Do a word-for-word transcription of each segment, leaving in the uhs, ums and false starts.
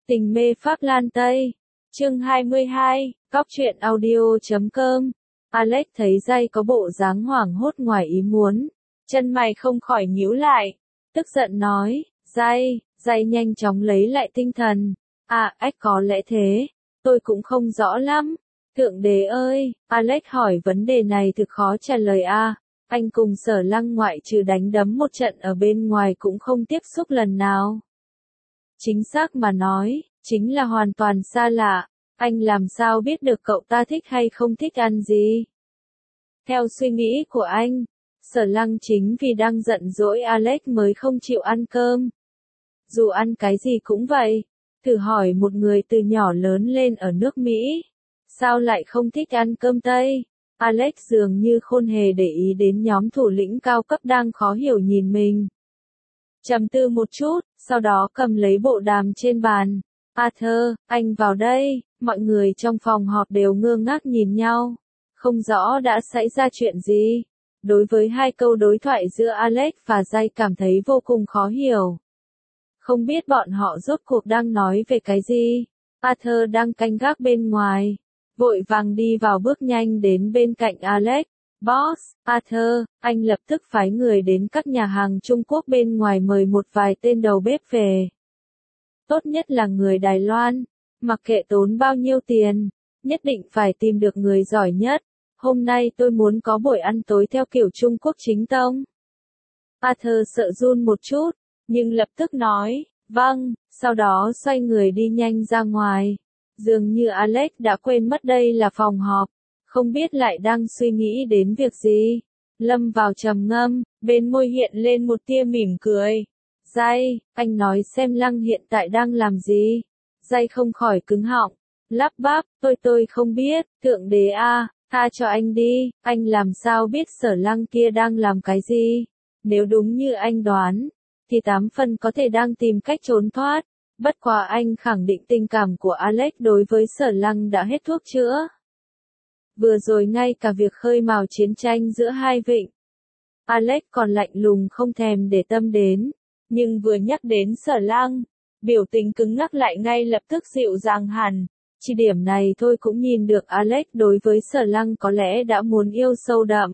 Tình mê Pháp Lan Tây. Chương hai mươi hai, Cóc truyện audio chấm com. Alex thấy Jay có bộ dáng hoảng hốt ngoài ý muốn. Chân mày không khỏi nhíu lại. Tức giận nói, Jay, Jay nhanh chóng lấy lại tinh thần. À, ách có lẽ thế. Tôi cũng không rõ lắm. Thượng đế ơi, Alex hỏi vấn đề này thực khó trả lời a. À, anh cùng Sở Lăng ngoại trừ đánh đấm một trận ở bên ngoài cũng không tiếp xúc lần nào. Chính xác mà nói, chính là hoàn toàn xa lạ. Anh làm sao biết được cậu ta thích hay không thích ăn gì? Theo suy nghĩ của anh, Sở Lăng chính vì đang giận dỗi Alex mới không chịu ăn cơm. Dù ăn cái gì cũng vậy. Thử hỏi một người từ nhỏ lớn lên ở nước Mỹ, sao lại không thích ăn cơm Tây? Alex dường như không hề để ý đến nhóm thủ lĩnh cao cấp đang khó hiểu nhìn mình. Trầm tư một chút, sau đó cầm lấy bộ đàm trên bàn. Arthur, anh vào đây. Mọi người trong phòng họp đều ngơ ngác nhìn nhau. Không rõ đã xảy ra chuyện gì. Đối với hai câu đối thoại giữa Alex và Jay cảm thấy vô cùng khó hiểu. Không biết bọn họ rốt cuộc đang nói về cái gì. Arthur đang canh gác bên ngoài. Vội vàng đi vào bước nhanh đến bên cạnh Alex. Boss, Arthur, anh lập tức phái người đến các nhà hàng Trung Quốc bên ngoài mời một vài tên đầu bếp về. Tốt nhất là người Đài Loan. Mặc kệ tốn bao nhiêu tiền, nhất định phải tìm được người giỏi nhất. Hôm nay tôi muốn có buổi ăn tối theo kiểu Trung Quốc chính tông. Arthur sợ run một chút, nhưng lập tức nói, vâng, sau đó xoay người đi nhanh ra ngoài. Dường như Alex đã quên mất đây là phòng họp, không biết lại đang suy nghĩ đến việc gì. Lâm vào trầm ngâm, bên môi hiện lên một tia mỉm cười. Jay, anh nói xem Lăng hiện tại đang làm gì? Jay không khỏi cứng họng, lắp bắp, tôi tôi không biết, thượng đế a, tha cho anh đi, anh làm sao biết Sở Lăng kia đang làm cái gì? Nếu đúng như anh đoán, thì tám phần có thể đang tìm cách trốn thoát. Bất quá anh khẳng định tình cảm của Alex đối với Sở Lăng đã hết thuốc chữa. Vừa rồi ngay cả việc khơi mào chiến tranh giữa hai vịnh, Alex còn lạnh lùng không thèm để tâm đến. Nhưng vừa nhắc đến Sở Lăng, biểu tình cứng ngắc lại ngay lập tức dịu dàng hẳn. Chỉ điểm này thôi cũng nhìn được Alex đối với Sở Lăng có lẽ đã muốn yêu sâu đậm.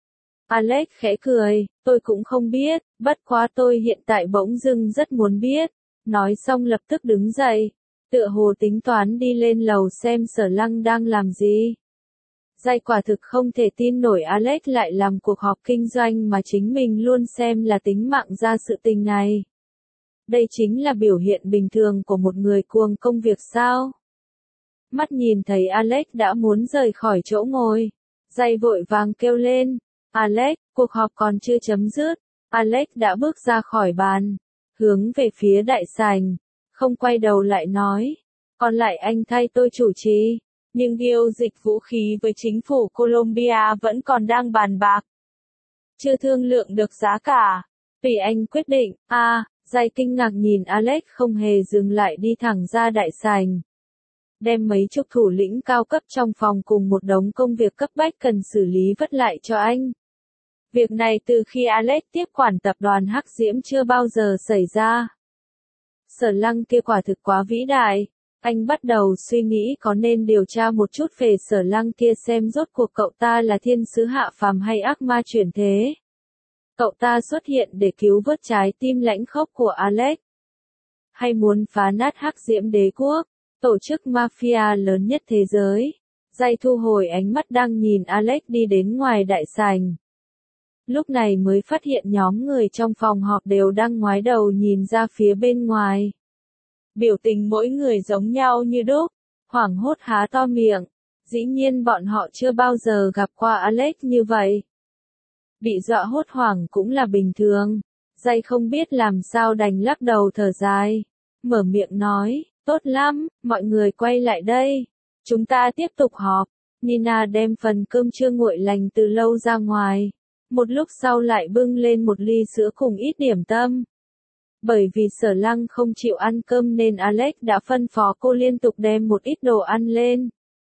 Alex khẽ cười, tôi cũng không biết, bất quá tôi hiện tại bỗng dưng rất muốn biết. Nói xong lập tức đứng dậy, tựa hồ tính toán đi lên lầu xem Sở Lăng đang làm gì. Jay quả thực không thể tin nổi Alex lại làm cuộc họp kinh doanh mà chính mình luôn xem là tính mạng ra sự tình này. Đây chính là biểu hiện bình thường của một người cuồng công việc sao? Mắt nhìn thấy Alex đã muốn rời khỏi chỗ ngồi. Jay vội vàng kêu lên. Alex, cuộc họp còn chưa chấm dứt. Alex đã bước ra khỏi bàn, hướng về phía đại sảnh, không quay đầu lại nói. Còn lại anh thay tôi chủ trì. Nhưng điều dịch vũ khí với chính phủ Colombia vẫn còn đang bàn bạc. Chưa thương lượng được giá cả. Tùy anh quyết định. A, à, Jay kinh ngạc nhìn Alex không hề dừng lại đi thẳng ra đại sảnh. Đem mấy chục thủ lĩnh cao cấp trong phòng cùng một đống công việc cấp bách cần xử lý vất lại cho anh. Việc này từ khi Alex tiếp quản tập đoàn Hắc Diễm chưa bao giờ xảy ra. Sở Lăng kia quả thực quá vĩ đại. Anh bắt đầu suy nghĩ có nên điều tra một chút về Sở Lăng kia xem rốt cuộc cậu ta là thiên sứ hạ phàm hay ác ma chuyển thế. Cậu ta xuất hiện để cứu vớt trái tim lãnh khốc của Alex. Hay muốn phá nát Hắc Diễm đế quốc, tổ chức mafia lớn nhất thế giới. Jay thu hồi ánh mắt đang nhìn Alex đi đến ngoài đại sảnh. Lúc này mới phát hiện nhóm người trong phòng họp đều đang ngoái đầu nhìn ra phía bên ngoài. Biểu tình mỗi người giống nhau như đúc, hoảng hốt há to miệng. Dĩ nhiên bọn họ chưa bao giờ gặp qua Alex như vậy. Bị dọa hốt hoảng cũng là bình thường. Jay không biết làm sao đành lắc đầu thở dài. Mở miệng nói, tốt lắm, mọi người quay lại đây. Chúng ta tiếp tục họp. Nina đem phần cơm chưa nguội lành từ lâu ra ngoài. Một lúc sau lại bưng lên một ly sữa cùng ít điểm tâm. Bởi vì Sở Lăng không chịu ăn cơm nên Alex đã phân phó cô liên tục đem một ít đồ ăn lên.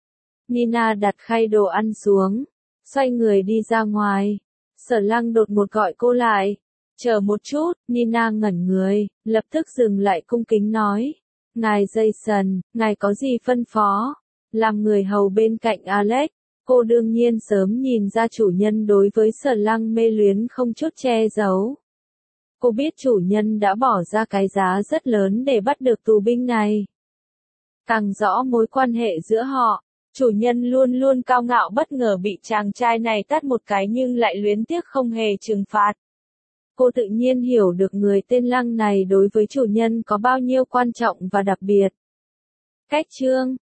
Nina đặt khay đồ ăn xuống, xoay người đi ra ngoài. Sở Lăng đột ngột gọi cô lại. Chờ một chút, Nina ngẩn người, lập tức dừng lại cung kính nói. Ngài Jason, ngài có gì phân phó? Làm người hầu bên cạnh Alex, cô đương nhiên sớm nhìn ra chủ nhân đối với Sở Lăng mê luyến không chút che giấu. Cô biết chủ nhân đã bỏ ra cái giá rất lớn để bắt được tù binh này. Càng rõ mối quan hệ giữa họ, chủ nhân luôn luôn cao ngạo bất ngờ bị chàng trai này tát một cái nhưng lại luyến tiếc không hề trừng phạt. Cô tự nhiên hiểu được người tên Lăng này đối với chủ nhân có bao nhiêu quan trọng và đặc biệt. Cách chương